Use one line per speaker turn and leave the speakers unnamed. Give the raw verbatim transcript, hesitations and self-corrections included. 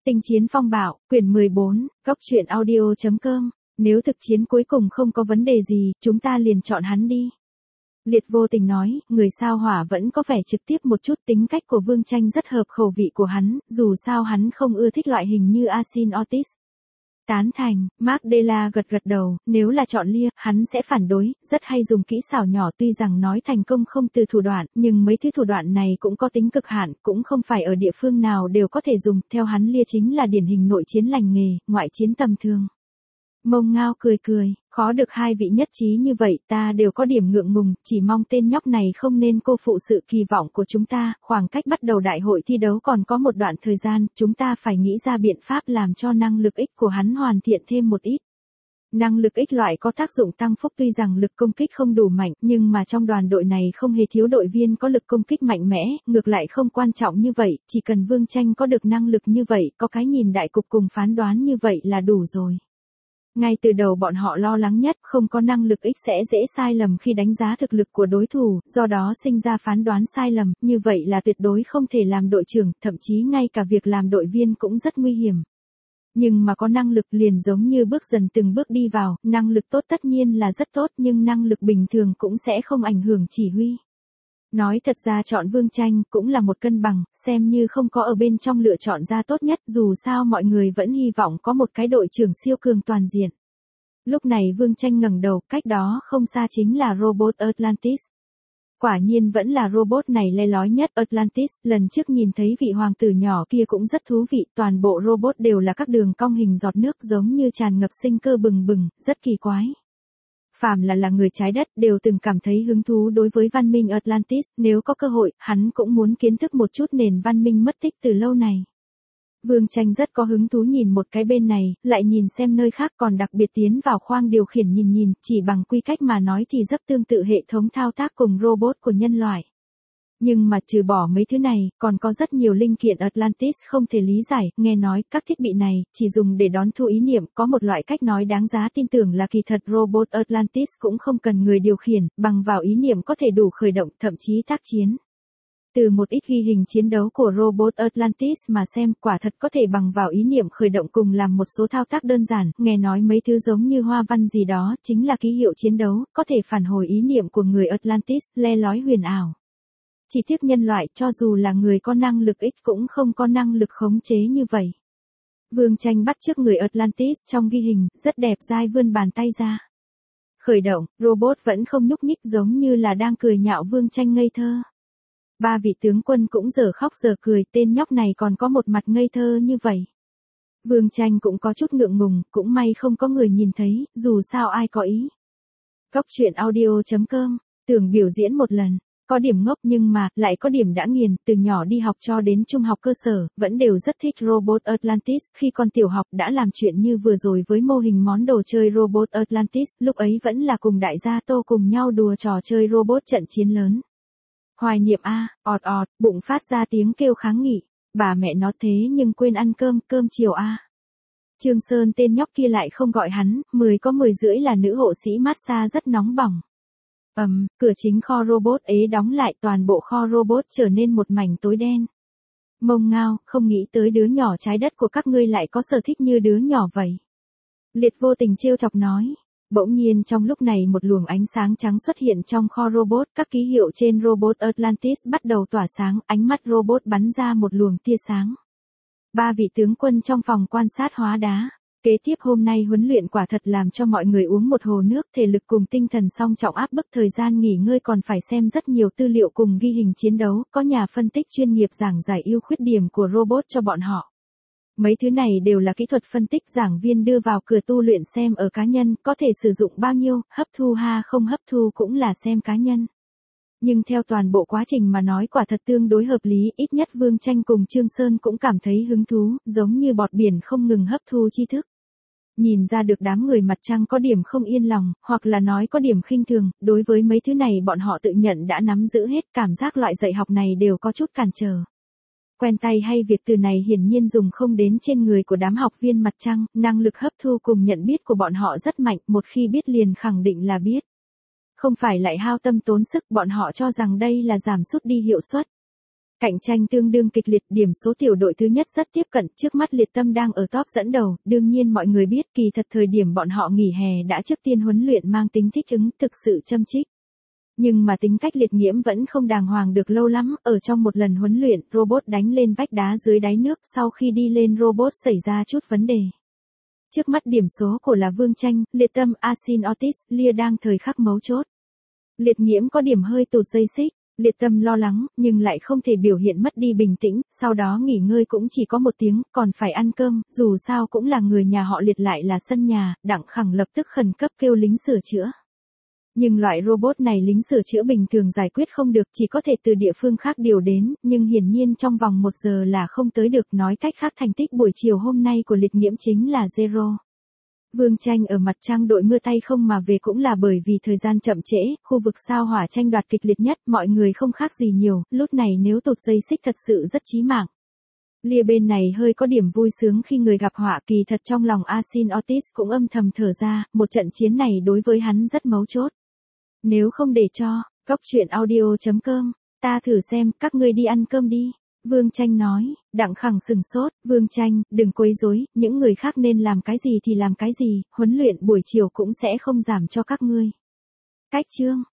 Tinh chiến phong bạo, quyển mười bốn, góc truyện audio.com. Nếu thực chiến cuối cùng không có vấn đề gì, chúng ta liền chọn hắn đi. Liệt vô tình nói, người sao hỏa vẫn có vẻ trực tiếp một chút, tính cách của Vương Tranh rất hợp khẩu vị của hắn, dù sao hắn không ưa thích loại hình như Asin Otis. Tán thành, Mark Della gật gật đầu, nếu là chọn Lia, hắn sẽ phản đối, rất hay dùng kỹ xảo nhỏ, tuy rằng nói thành công không từ thủ đoạn, nhưng mấy thứ thủ đoạn này cũng có tính cực hạn, cũng không phải ở địa phương nào đều có thể dùng, theo hắn Lia chính là điển hình nội chiến lành nghề, ngoại chiến tầm thường. Mông Ngao cười cười, khó được hai vị nhất trí như vậy, ta đều có điểm ngượng ngùng, chỉ mong tên nhóc này không nên cô phụ sự kỳ vọng của chúng ta, khoảng cách bắt đầu đại hội thi đấu còn có một đoạn thời gian, chúng ta phải nghĩ ra biện pháp làm cho năng lực ích của hắn hoàn thiện thêm một ít. Năng lực ích loại có tác dụng tăng phúc, tuy rằng lực công kích không đủ mạnh, nhưng mà trong đoàn đội này không hề thiếu đội viên có lực công kích mạnh mẽ, ngược lại không quan trọng như vậy, chỉ cần Vương Tranh có được năng lực như vậy, có cái nhìn đại cục cùng phán đoán như vậy là đủ rồi. Ngay từ đầu bọn họ lo lắng nhất, không có năng lực ích sẽ dễ sai lầm khi đánh giá thực lực của đối thủ, do đó sinh ra phán đoán sai lầm, như vậy là tuyệt đối không thể làm đội trưởng, thậm chí ngay cả việc làm đội viên cũng rất nguy hiểm. Nhưng mà có năng lực liền giống như bước dần từng bước đi vào, năng lực tốt tất nhiên là rất tốt, nhưng năng lực bình thường cũng sẽ không ảnh hưởng chỉ huy. Nói thật ra chọn Vương Tranh cũng là một cân bằng, xem như không có ở bên trong lựa chọn ra tốt nhất, dù sao mọi người vẫn hy vọng có một cái đội trưởng siêu cường toàn diện. Lúc này Vương Tranh ngẩng đầu, cách đó không xa chính là robot Atlantis. Quả nhiên vẫn là robot này le lói nhất. Atlantis, lần trước nhìn thấy vị hoàng tử nhỏ kia cũng rất thú vị, toàn bộ robot đều là các đường cong hình giọt nước giống như tràn ngập sinh cơ bừng bừng, rất kỳ quái. Phàm là là người trái đất đều từng cảm thấy hứng thú đối với văn minh Atlantis, nếu có cơ hội, hắn cũng muốn kiến thức một chút nền văn minh mất tích từ lâu này. Vương Tranh rất có hứng thú nhìn một cái bên này, lại nhìn xem nơi khác, còn đặc biệt tiến vào khoang điều khiển nhìn nhìn, chỉ bằng quy cách mà nói thì rất tương tự hệ thống thao tác cùng robot của nhân loại. Nhưng mà trừ bỏ mấy thứ này, còn có rất nhiều linh kiện Atlantis không thể lý giải, nghe nói các thiết bị này chỉ dùng để đón thu ý niệm, có một loại cách nói đáng giá tin tưởng là kỳ thật robot Atlantis cũng không cần người điều khiển, bằng vào ý niệm có thể đủ khởi động, thậm chí tác chiến. Từ một ít ghi hình chiến đấu của robot Atlantis mà xem, quả thật có thể bằng vào ý niệm khởi động cùng làm một số thao tác đơn giản, nghe nói mấy thứ giống như hoa văn gì đó, chính là ký hiệu chiến đấu, có thể phản hồi ý niệm của người Atlantis, le lói huyền ảo. Chỉ tiếc nhân loại, cho dù là người có năng lực ích cũng không có năng lực khống chế như vậy. Vương Tranh bắt chước người Atlantis trong ghi hình, rất đẹp dai vươn bàn tay ra. Khởi động, robot vẫn không nhúc nhích giống như là đang cười nhạo Vương Tranh ngây thơ. Ba vị tướng quân cũng giờ khóc giờ cười, tên nhóc này còn có một mặt ngây thơ như vậy. Vương Tranh cũng có chút ngượng ngùng, cũng may không có người nhìn thấy, dù sao ai có ý. Góc truyện audio.com, tưởng biểu diễn một lần. Có điểm ngốc nhưng mà, lại có điểm đã nghiền, từ nhỏ đi học cho đến trung học cơ sở, vẫn đều rất thích robot Atlantis, khi còn tiểu học đã làm chuyện như vừa rồi với mô hình món đồ chơi robot Atlantis, lúc ấy vẫn là cùng đại gia Tô cùng nhau đùa trò chơi robot trận chiến lớn. Hoài niệm a, ọt ọt, bụng phát ra tiếng kêu kháng nghị, bà mẹ nó thế nhưng quên ăn cơm, cơm chiều a. Trương Sơn tên nhóc kia lại không gọi hắn, mười có mười rưỡi là nữ hộ sĩ massage rất nóng bỏng. Ầm, um, cửa chính kho robot ế đóng lại, toàn bộ kho robot trở nên một mảnh tối đen. Mông Ngao, không nghĩ tới đứa nhỏ trái đất của các ngươi lại có sở thích như đứa nhỏ vậy. Liệt vô tình trêu chọc nói. Bỗng nhiên trong lúc này một luồng ánh sáng trắng xuất hiện trong kho robot, các ký hiệu trên robot Atlantis bắt đầu tỏa sáng, ánh mắt robot bắn ra một luồng tia sáng. Ba vị tướng quân trong phòng quan sát hóa đá. Kế tiếp hôm nay huấn luyện quả thật làm cho mọi người uống một hồ nước, thể lực cùng tinh thần song trọng áp bức, thời gian nghỉ ngơi còn phải xem rất nhiều tư liệu cùng ghi hình chiến đấu, có nhà phân tích chuyên nghiệp giảng giải ưu khuyết điểm của robot cho bọn họ. Mấy thứ này đều là kỹ thuật phân tích giảng viên đưa vào cửa tu luyện, xem ở cá nhân, có thể sử dụng bao nhiêu, hấp thu ha không hấp thu cũng là xem cá nhân. Nhưng theo toàn bộ quá trình mà nói quả thật tương đối hợp lý, ít nhất Vương Tranh cùng Trương Sơn cũng cảm thấy hứng thú, giống như bọt biển không ngừng hấp thu tri thức. Nhìn ra được đám người mặt trăng có điểm không yên lòng, hoặc là nói có điểm khinh thường, đối với mấy thứ này bọn họ tự nhận đã nắm giữ hết, cảm giác loại dạy học này đều có chút cản trở. Quen tay hay việc từ này hiển nhiên dùng không đến trên người của đám học viên mặt trăng, năng lực hấp thu cùng nhận biết của bọn họ rất mạnh, một khi biết liền khẳng định là biết. Không phải lại hao tâm tốn sức, bọn họ cho rằng đây là giảm sút đi hiệu suất. Cạnh tranh tương đương kịch liệt, điểm số tiểu đội thứ nhất rất tiếp cận, trước mắt Liệt Tâm đang ở top dẫn đầu, đương nhiên mọi người biết kỳ thật thời điểm bọn họ nghỉ hè đã trước tiên huấn luyện mang tính thích ứng, thực sự châm chích. Nhưng mà tính cách Liệt Nghiễm vẫn không đàng hoàng được lâu lắm, ở trong một lần huấn luyện, robot đánh lên vách đá dưới đáy nước, sau khi đi lên robot xảy ra chút vấn đề. Trước mắt điểm số của là Vương Tranh, Liệt Tâm, Asin Otis, Lia đang thời khắc mấu chốt. Liệt Nghiễm có điểm hơi tụt dây xích. Liệt Tâm lo lắng, nhưng lại không thể biểu hiện mất đi bình tĩnh, sau đó nghỉ ngơi cũng chỉ có một tiếng, còn phải ăn cơm, dù sao cũng là người nhà họ Liệt lại là sân nhà, Đặng Khẳng lập tức khẩn cấp kêu lính sửa chữa. Nhưng loại robot này lính sửa chữa bình thường giải quyết không được, chỉ có thể từ địa phương khác điều đến, nhưng hiển nhiên trong vòng một giờ là không tới được, nói cách khác thành tích buổi chiều hôm nay của Liệt Nghiễm chính là zero. Vương Tranh ở mặt trăng đội mưa tay không mà về cũng là bởi vì thời gian chậm trễ, khu vực sao hỏa tranh đoạt kịch liệt nhất, mọi người không khác gì nhiều, lúc này nếu tụt dây xích thật sự rất chí mạng. Lia bên này hơi có điểm vui sướng khi người gặp họa, kỳ thật trong lòng Asin Otis cũng âm thầm thở ra, một trận chiến này đối với hắn rất mấu chốt. Nếu không để cho, góc truyện audio chấm com, ta thử xem, các ngươi đi ăn cơm đi. Vương Tranh nói, Đặng Khẳng sừng sốt, Vương Tranh, đừng quấy rối, những người khác nên làm cái gì thì làm cái gì, huấn luyện buổi chiều cũng sẽ không giảm cho các ngươi. Cách chương.